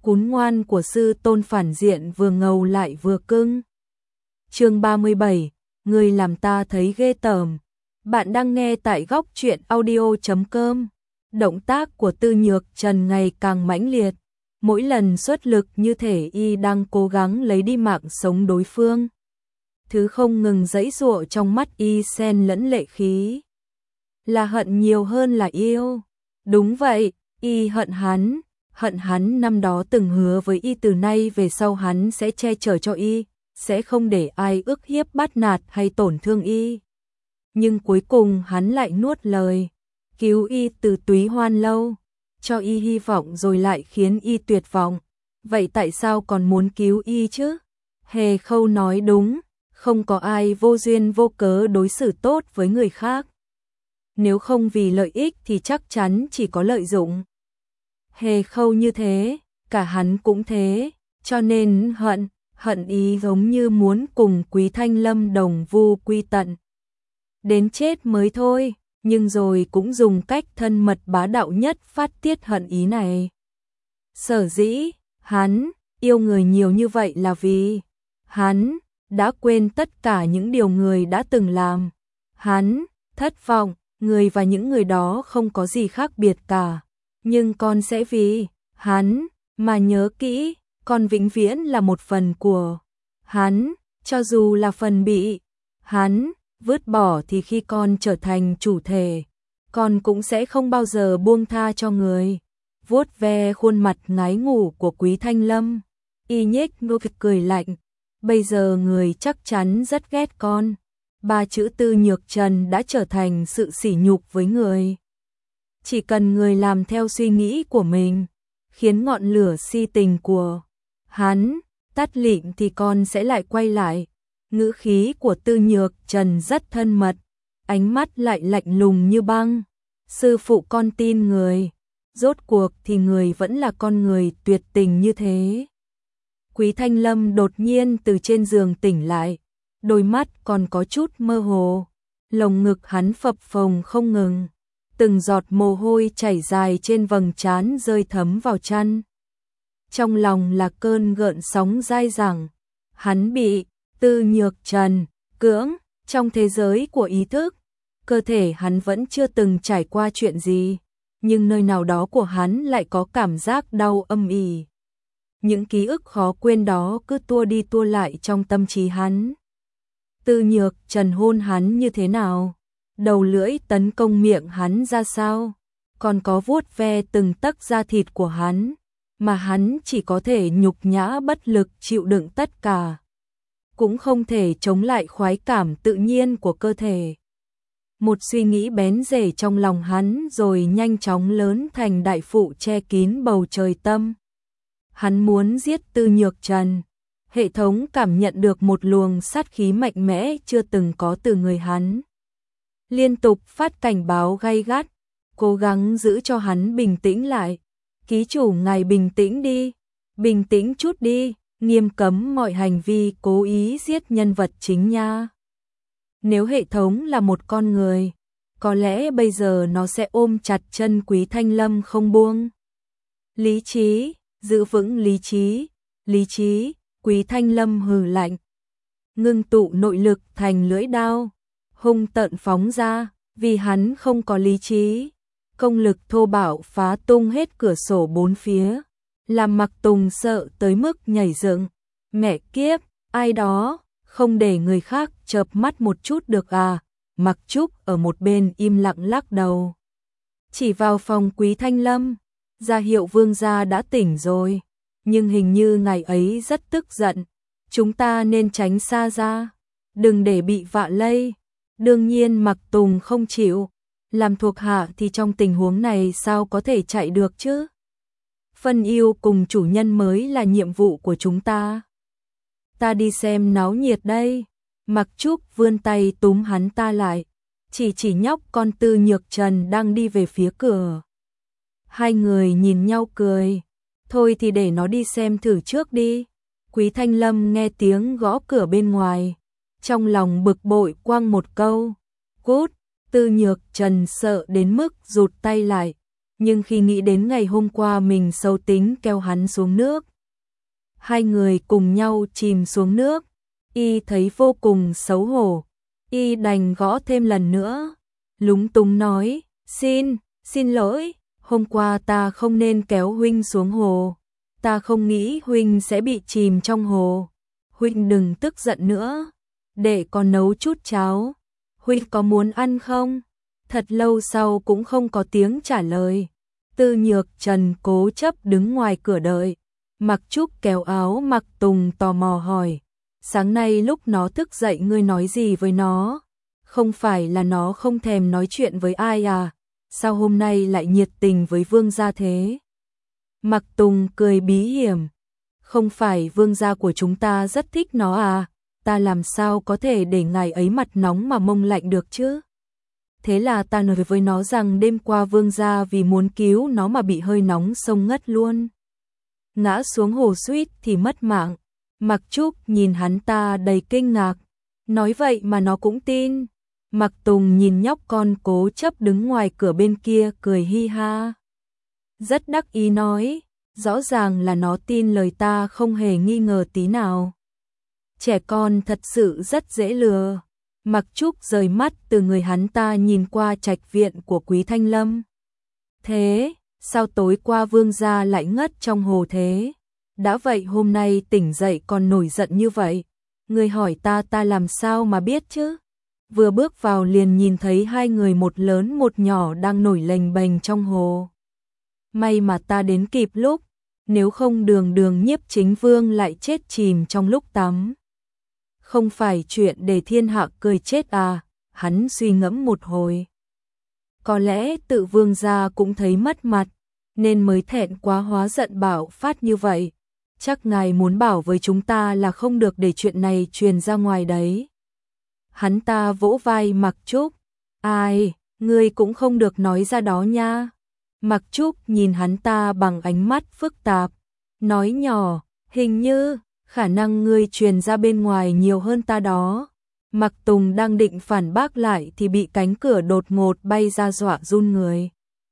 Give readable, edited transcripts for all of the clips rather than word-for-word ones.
cún ngoan của sư tôn phản diện vừa ngầu lại vừa cưng. Chương 37, người làm ta thấy ghê tởm. Bạn đang nghe tại góc truyện audio.com. Động tác của Tư Nhược Trần ngày càng mãnh liệt, mỗi lần xuất lực như thể y đang cố gắng lấy đi mạng sống đối phương. Thứ không ngừng giãy giụa trong mắt y xen lẫn lệ khí. Là hận nhiều hơn là yêu. Đúng vậy, y hận hắn năm đó từng hứa với y từ nay về sau hắn sẽ che chở cho y, sẽ không để ai ức hiếp bắt nạt hay tổn thương y. Nhưng cuối cùng hắn lại nuốt lời, cứu y từ túy hoan lâu, cho y hy vọng rồi lại khiến y tuyệt vọng. Vậy tại sao còn muốn cứu y chứ? Hề Khâu nói đúng, không có ai vô duyên vô cớ đối xử tốt với người khác. Nếu không vì lợi ích thì chắc chắn chỉ có lợi dụng. Hề Khâu như thế, cả hắn cũng thế, cho nên hận ý giống như muốn cùng Quý Thanh Lâm đồng vu quy tận. Đến chết mới thôi, nhưng rồi cũng dùng cách thân mật bá đạo nhất phát tiết hận ý này. Sở dĩ, hắn yêu người nhiều như vậy là vì hắn đã quên tất cả những điều người đã từng làm. Hắn thất vọng, người và những người đó không có gì khác biệt cả. Nhưng con sẽ vì hắn mà nhớ kỹ, con vĩnh viễn là một phần của hắn, cho dù là phần bị hắn vứt bỏ thì khi con trở thành chủ thể, con cũng sẽ không bao giờ buông tha cho người. Vuốt ve khuôn mặt ngái ngủ của Quý Thanh Lâm, y nhếch môi cười lạnh, bây giờ người chắc chắn rất ghét con. Ba chữ Tư Nhược Trần đã trở thành sự sỉ nhục với người. Chỉ cần người làm theo suy nghĩ của mình, khiến ngọn lửa si tình của hắn tắt lịm thì con sẽ lại quay lại. Ngữ khí của Tư Nhược Trần rất thân mật, ánh mắt lại lạnh lùng như băng. Sư phụ con tin người, rốt cuộc thì người vẫn là con người tuyệt tình như thế. Quý Thanh Lâm đột nhiên từ trên giường tỉnh lại, đôi mắt còn có chút mơ hồ, lồng ngực hắn phập phồng không ngừng, từng giọt mồ hôi chảy dài trên vầng trán rơi thấm vào chăn. Trong lòng là cơn gợn sóng dai dẳng, hắn bị Tư Nhược Trần cưỡng trong thế giới của ý thức. Cơ thể hắn vẫn chưa từng trải qua chuyện gì, nhưng nơi nào đó của hắn lại có cảm giác đau âm ỉ. Những ký ức khó quên đó cứ tua đi tua lại trong tâm trí hắn. Tư Nhược Trần hôn hắn như thế nào? Đầu lưỡi tấn công miệng hắn ra sao? Còn có vuốt ve từng tấc da thịt của hắn, mà hắn chỉ có thể nhục nhã bất lực chịu đựng tất cả. Cũng không thể chống lại khoái cảm tự nhiên của cơ thể. Một suy nghĩ bén rễ trong lòng hắn rồi nhanh chóng lớn thành đại phụ che kín bầu trời tâm. Hắn muốn giết Tư Nhược Trần. Hệ thống cảm nhận được một luồng sát khí mạnh mẽ chưa từng có từ người hắn. Liên tục phát cảnh báo gay gắt, cố gắng giữ cho hắn bình tĩnh lại. Ký chủ ngài bình tĩnh đi, bình tĩnh chút đi, nghiêm cấm mọi hành vi cố ý giết nhân vật chính nha. Nếu hệ thống là một con người, có lẽ bây giờ nó sẽ ôm chặt chân Quý Thanh Lâm không buông. Lý trí, giữ vững lý trí, lý trí, Quý Thanh Lâm hừ lạnh. Ngưng tụ nội lực thành lưỡi đao, hung tợn phóng ra, vì hắn không có lý trí. Công lực thô bạo phá tung hết cửa sổ bốn phía, làm Mặc Tùng sợ tới mức nhảy dựng. Mẹ kiếp, ai đó, không để người khác chợp mắt một chút được à? Mặc Trúc ở một bên im lặng lắc đầu. Chỉ vào phòng Quý Thanh Lâm, ra hiệu vương gia đã tỉnh rồi, nhưng hình như ngày ấy rất tức giận, chúng ta nên tránh xa ra, đừng để bị vạ lây. Đương nhiên Mặc Tùng không chịu, làm thuộc hạ thì trong tình huống này sao có thể chạy được chứ? Phân yêu cùng chủ nhân mới là nhiệm vụ của chúng ta. Ta đi xem náo nhiệt đây. Mặc Trúc vươn tay túm hắn ta lại, chỉ nhóc con Tư Nhược Trần đang đi về phía cửa. Hai người nhìn nhau cười, thôi thì để nó đi xem thử trước đi. Quý Thanh Lâm nghe tiếng gõ cửa bên ngoài, trong lòng bực bội quăng một câu, cút. Tư Nhược Trần sợ đến mức rụt tay lại, nhưng khi nghĩ đến ngày hôm qua mình xấu tính kéo hắn xuống nước, hai người cùng nhau chìm xuống nước, y thấy vô cùng xấu hổ, y đành gõ thêm lần nữa, lúng túng nói, xin lỗi, hôm qua ta không nên kéo huynh xuống hồ, ta không nghĩ huynh sẽ bị chìm trong hồ, huynh đừng tức giận nữa, để con nấu chút cháo, huynh có muốn ăn không? Thật lâu sau cũng không có tiếng trả lời, Tư Nhược Trần cố chấp đứng ngoài cửa đợi, Mặc Trúc kéo áo Mặc Tùng tò mò hỏi, sáng nay lúc nó thức dậy ngươi nói gì với nó? Không phải là nó không thèm nói chuyện với ai à? Sao hôm nay lại nhiệt tình với vương gia thế? Mặc Tùng cười bí hiểm, không phải vương gia của chúng ta rất thích nó à? Ta làm sao có thể để ngài ấy mặt nóng mà mông lạnh được chứ? Thế là ta nói với nó rằng đêm qua vương gia vì muốn cứu nó mà bị hơi nóng sông ngất luôn. Ngã xuống hồ suýt thì mất mạng. Mặc Trúc nhìn hắn ta đầy kinh ngạc, nói vậy mà nó cũng tin. Mặc Tùng nhìn nhóc con cố chấp đứng ngoài cửa bên kia cười hi ha. Rất đắc ý nói, rõ ràng là nó tin lời ta không hề nghi ngờ tí nào. Trẻ con thật sự rất dễ lừa. Mặc Trúc rời mắt từ người hắn ta nhìn qua trạch viện của Quý Thanh Lâm. Thế, sao tối qua vương gia lại ngất trong hồ thế? Đã vậy hôm nay tỉnh dậy còn nổi giận như vậy. Người hỏi ta làm sao mà biết chứ? Vừa bước vào liền nhìn thấy hai người một lớn một nhỏ đang nổi lềnh bềnh trong hồ. May mà ta đến kịp lúc, nếu không đường Nhiếp Chính Vương lại chết chìm trong lúc tắm. Không phải chuyện để thiên hạ cười chết à, hắn suy ngẫm một hồi. Có lẽ tự vương gia cũng thấy mất mặt, nên mới thẹn quá hóa giận bạo phát như vậy. Chắc ngài muốn bảo với chúng ta là không được để chuyện này truyền ra ngoài đấy. Hắn ta vỗ vai Mặc Trúc. Ai, ngươi cũng không được nói ra đó nha. Mặc Trúc nhìn hắn ta bằng ánh mắt phức tạp, nói nhỏ, hình như khả năng ngươi truyền ra bên ngoài nhiều hơn ta đó. Mặc Tùng đang định phản bác lại thì bị cánh cửa đột ngột bay ra dọa run người.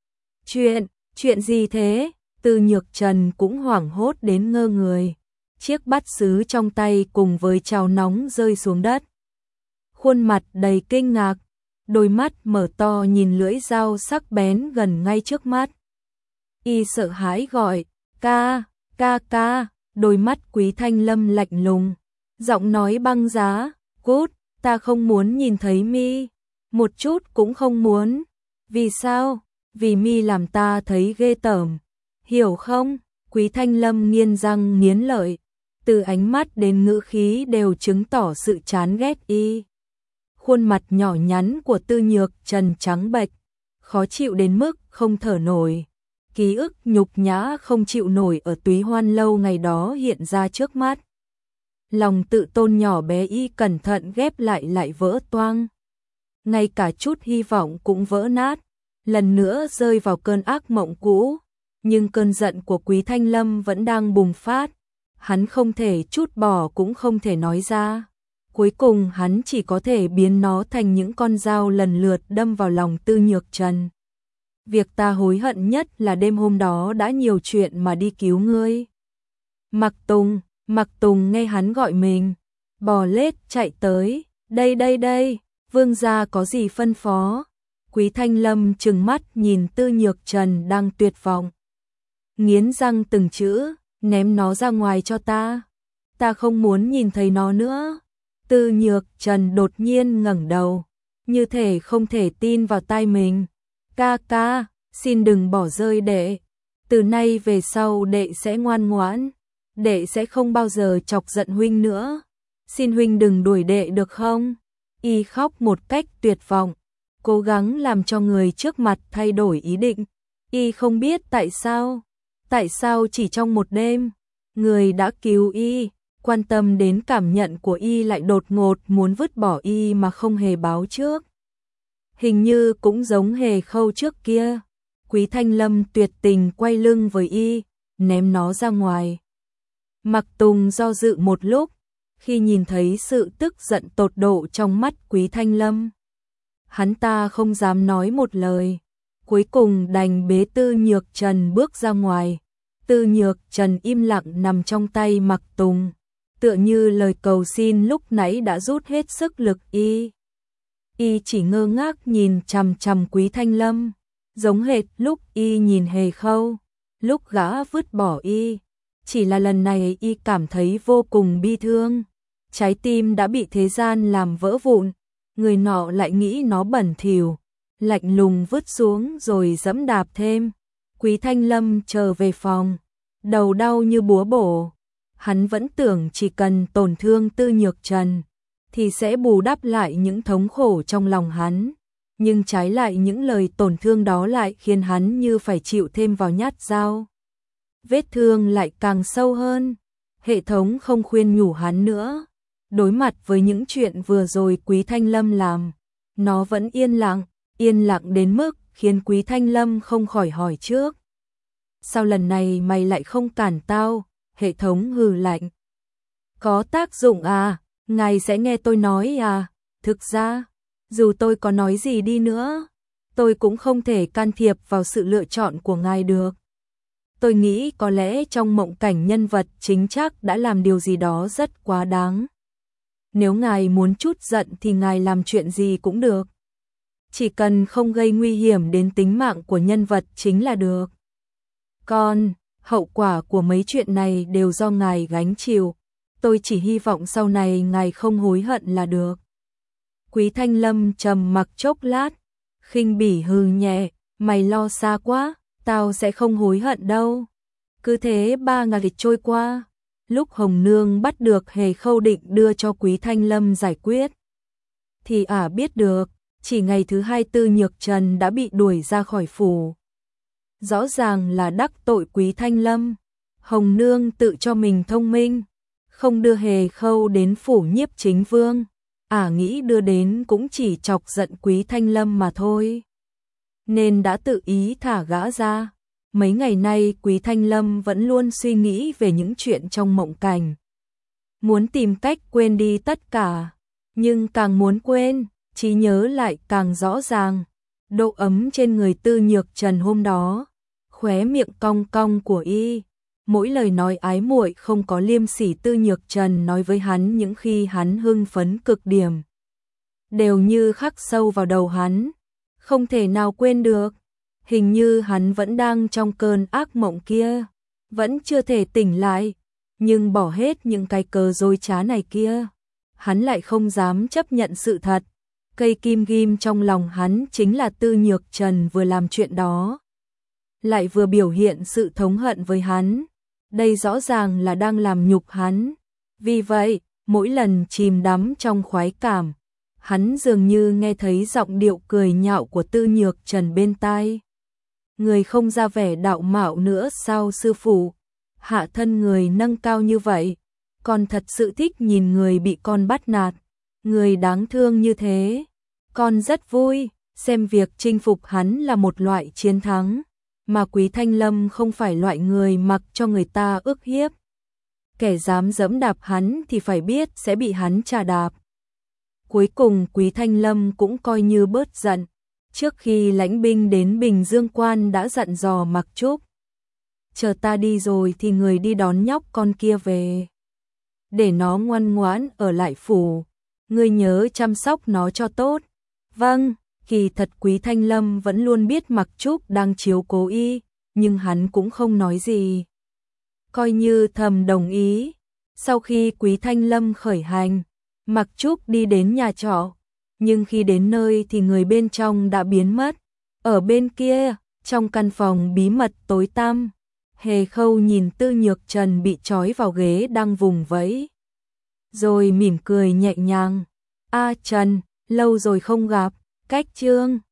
Chuyện gì thế? Tư Nhược Trần cũng hoảng hốt đến ngơ người. Chiếc bát sứ trong tay cùng với cháo nóng rơi xuống đất. Khuôn mặt đầy kinh ngạc, đôi mắt mở to nhìn lưỡi dao sắc bén gần ngay trước mắt. Y sợ hãi gọi, ca, đôi mắt Quý Thanh Lâm lạnh lùng, giọng nói băng giá, cút, ta không muốn nhìn thấy mi, một chút cũng không muốn. Vì sao? Vì mi làm ta thấy ghê tởm, hiểu không? Quý Thanh Lâm nghiến răng nghiến lợi, từ ánh mắt đến ngữ khí đều chứng tỏ sự chán ghét y. Khuôn mặt nhỏ nhắn của Tư Nhược Trần trắng bệch, khó chịu đến mức không thở nổi. Ký ức nhục nhã không chịu nổi ở Túy Hoan lâu ngày đó hiện ra trước mắt. Lòng tự tôn nhỏ bé y cẩn thận ghép lại vỡ toang. Ngay cả chút hy vọng cũng vỡ nát, lần nữa rơi vào cơn ác mộng cũ. Nhưng cơn giận của Quý Thanh Lâm vẫn đang bùng phát. Hắn không thể trút bỏ cũng không thể nói ra. Cuối cùng hắn chỉ có thể biến nó thành những con dao lần lượt đâm vào lòng Tư Nhược Trần. Việc ta hối hận nhất là đêm hôm đó đã nhiều chuyện mà đi cứu ngươi. Mặc Tùng nghe hắn gọi mình, bò lết chạy tới, đây, vương gia có gì phân phó? Quý Thanh Lâm trừng mắt nhìn Tư Nhược Trần đang tuyệt vọng. Nghiến răng từng chữ, ném nó ra ngoài cho ta. Ta không muốn nhìn thấy nó nữa. Tư Nhược Trần đột nhiên ngẩng đầu, như thể không thể tin vào tai mình. Ca, xin đừng bỏ rơi đệ. Từ nay về sau đệ sẽ ngoan ngoãn. Đệ sẽ không bao giờ chọc giận huynh nữa. Xin huynh đừng đuổi đệ được không? Y khóc một cách tuyệt vọng, cố gắng làm cho người trước mặt thay đổi ý định. Y không biết tại sao chỉ trong một đêm, người đã cứu y, quan tâm đến cảm nhận của y lại đột ngột muốn vứt bỏ y mà không hề báo trước. Hình như cũng giống Hề Khâu trước kia. Quý Thanh Lâm tuyệt tình quay lưng với y, ném nó ra ngoài. Mặc Tùng do dự một lúc, khi nhìn thấy sự tức giận tột độ trong mắt Quý Thanh Lâm. Hắn ta không dám nói một lời. cuối cùng đành bế Tư Nhược Trần bước ra ngoài. Tư Nhược Trần im lặng nằm trong tay Mặc Tùng, tựa như lời cầu xin lúc nãy đã rút hết sức lực y. Y chỉ ngơ ngác nhìn chằm chằm Quý Thanh Lâm, giống hệt lúc y nhìn Hề Khâu, lúc gã vứt bỏ y. Chỉ là lần này y cảm thấy vô cùng bi thương, trái tim đã bị thế gian làm vỡ vụn, người nọ lại nghĩ nó bẩn thỉu, lạnh lùng vứt xuống rồi giẫm đạp thêm. Quý Thanh Lâm trở về phòng, đầu đau như búa bổ. Hắn vẫn tưởng chỉ cần tổn thương Tư Nhược Trần thì sẽ bù đắp lại những thống khổ trong lòng hắn, nhưng trái lại những lời tổn thương đó lại khiến hắn như phải chịu thêm vào nhát dao. Vết thương lại càng sâu hơn. Hệ thống không khuyên nhủ hắn nữa. Đối mặt với những chuyện vừa rồi Quý Thanh Lâm làm, nó vẫn yên lặng đến mức khiến Quý Thanh Lâm không khỏi hỏi trước. Sao lần này mày lại không cản tao? Hệ thống hừ lạnh. Có tác dụng à? Ngài sẽ nghe tôi nói à? Thực ra, dù tôi có nói gì đi nữa, tôi cũng không thể can thiệp vào sự lựa chọn của ngài được. Tôi nghĩ có lẽ trong mộng cảnh nhân vật chính chắc đã làm điều gì đó rất quá đáng. Nếu ngài muốn trút giận thì ngài làm chuyện gì cũng được. Chỉ cần không gây nguy hiểm đến tính mạng của nhân vật chính là được. Còn, hậu quả của mấy chuyện này đều do ngài gánh chịu. Tôi chỉ hy vọng sau này ngài không hối hận là được. Quý Thanh Lâm trầm mặc chốc lát, khinh bỉ hừ nhẹ, mày lo xa quá, tao sẽ không hối hận đâu. Cứ thế 3 ngày trôi qua, lúc Hồng Nương bắt được Hề Khâu định đưa cho Quý Thanh Lâm giải quyết. Thì biết được, chỉ ngày thứ 2 Tư Nhược Trần đã bị đuổi ra khỏi phủ. Rõ ràng là đắc tội Quý Thanh Lâm. Hồng Nương tự cho mình thông minh, không đưa Hề Khâu đến phủ Nhiếp Chính Vương. Nghĩ đưa đến cũng chỉ chọc giận Quý Thanh Lâm mà thôi, nên đã tự ý thả gã ra. Mấy ngày nay Quý Thanh Lâm vẫn luôn suy nghĩ về những chuyện trong mộng cảnh, muốn tìm cách quên đi tất cả, nhưng càng muốn quên, trí nhớ lại càng rõ ràng. Độ ấm trên người Tư Nhược Trần hôm đó, khóe miệng cong cong của y, mỗi lời nói ái muội không có liêm sỉ Tư Nhược Trần nói với hắn những khi hắn hưng phấn cực điểm, đều như khắc sâu vào đầu hắn, không thể nào quên được. Hình như hắn vẫn đang trong cơn ác mộng kia, vẫn chưa thể tỉnh lại, nhưng bỏ hết những cái cớ dối trá này kia, hắn lại không dám chấp nhận sự thật. Cây kim ghim trong lòng hắn chính là Tư Nhược Trần vừa làm chuyện đó, lại vừa biểu hiện sự thống hận với hắn. Đây rõ ràng là đang làm nhục hắn. Vì vậy, mỗi lần chìm đắm trong khoái cảm, hắn dường như nghe thấy giọng điệu cười nhạo của Tư Nhược Trần bên tai. Người không ra vẻ đạo mạo nữa sao sư phụ? Hạ thân người nâng cao như vậy, con thật sự thích nhìn người bị con bắt nạt. Người đáng thương như thế, con rất vui, xem việc chinh phục hắn là một loại chiến thắng, mà Quý Thanh Lâm không phải loại người mặc cho người ta ức hiếp. Kẻ dám giẫm đạp hắn thì phải biết sẽ bị hắn trà đạp. Cuối cùng Quý Thanh Lâm cũng coi như bớt giận. Trước khi lãnh binh đến Bình Dương Quan đã dặn dò Mặc Trúc, chờ ta đi rồi thì người đi đón nhóc con kia về, để nó ngoan ngoãn ở lại phủ, ngươi nhớ chăm sóc nó cho tốt. Vâng. Kỳ thật Quý Thanh Lâm vẫn luôn biết Mặc Trúc đang chiếu cố y, nhưng hắn cũng không nói gì, coi như thầm đồng ý. Sau khi Quý Thanh Lâm khởi hành, Mặc Trúc đi đến nhà trọ, nhưng khi đến nơi thì người bên trong đã biến mất. Ở bên kia, trong căn phòng bí mật tối tăm, Hề Khâu nhìn Tư Nhược Trần bị trói vào ghế đang vùng vẫy, rồi mỉm cười nhẹ nhàng. Trần, lâu rồi không gặp. Cách chương